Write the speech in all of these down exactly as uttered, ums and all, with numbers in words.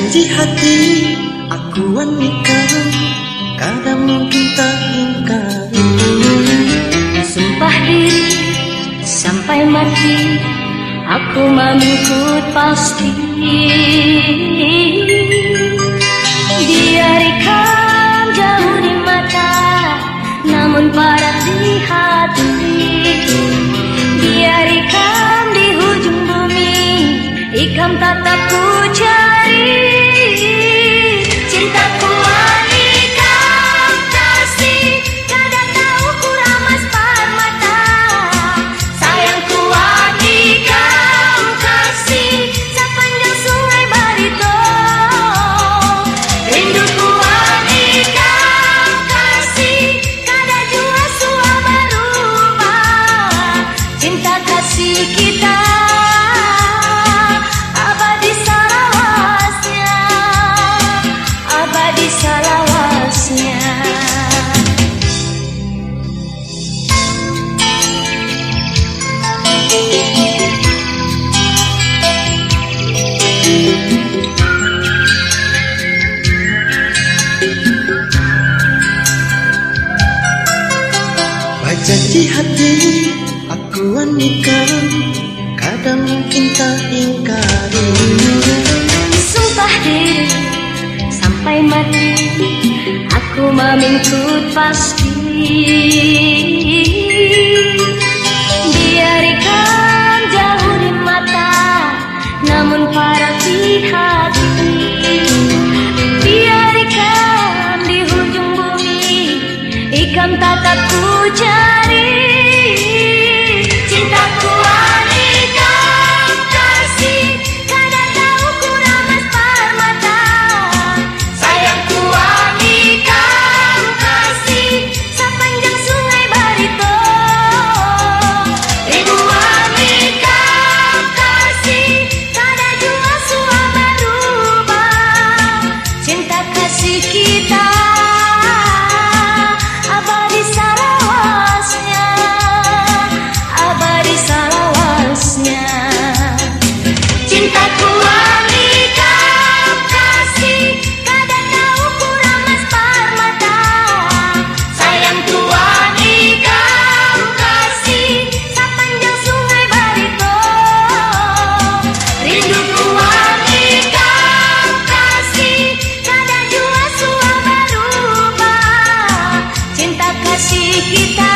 Janji hati aku nikah, kadang mungkin tak ingkari. Sumpah diri sampai mati, aku mengikut pasti. Biarkan jauh di mata, namun padat di hati. Biarkan di hujung bumi, ikam tatap ku cari. Cintaku anikam kasih, kada tahu ku ramas permata. Sayangku anikam kasih, sepanjang sungai Barito. Rinduku anikam kasih, kada jua sua berubah. Cinta kasih kita abadi salawasnya, abadi salawasnya. Janji hati aku nikah, kadang mungkin tak ingkari. Sumpah diri sampai mati, aku memikut pasti. Biarkan jauh di mata, namun padat di hati. Biarkan di hujung bumi, ikam tatap ku cari. Cintaku anikam kasih, kada tahu ku ramas permata. Sayangku anikam kasih, sepanjang sungai Barito. Rindu anikam kasih, kada jua sua berubah. Cinta kasih kita abadi salawasnya, abadi salawasnya. Cintaku anikam kasih, kada tahu ku ramas permata. Sayangku anikam kasih, sepanjang sungai Barito. Rinduku anikam kasih, kada jua sua berubah. Cinta kasih kita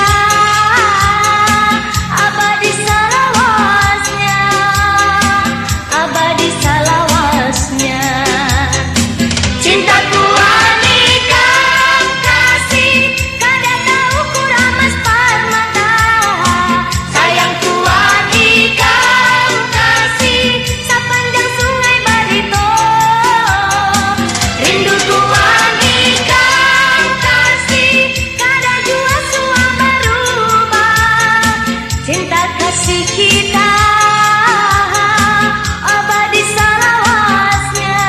abadi salawasnya, abadi salawasnya. Cintaku anikam kasih, kada tahu ku ramas permata. Sayangku anikam kasih, sepanjang sungai Barito. Rinduku anikam kasih, kada jua sua berubah. Cinta kasih kita abadi salawasnya,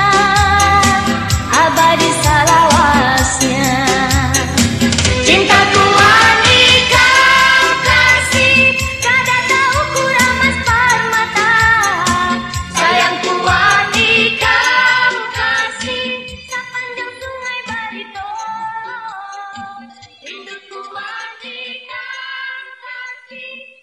abadi salawasnya. Cintaku anikam kasih, kada tahu ku ramas permata. Sayangku anikam kasih, sepanjang sungai Barito. Rinduku anikam kasih.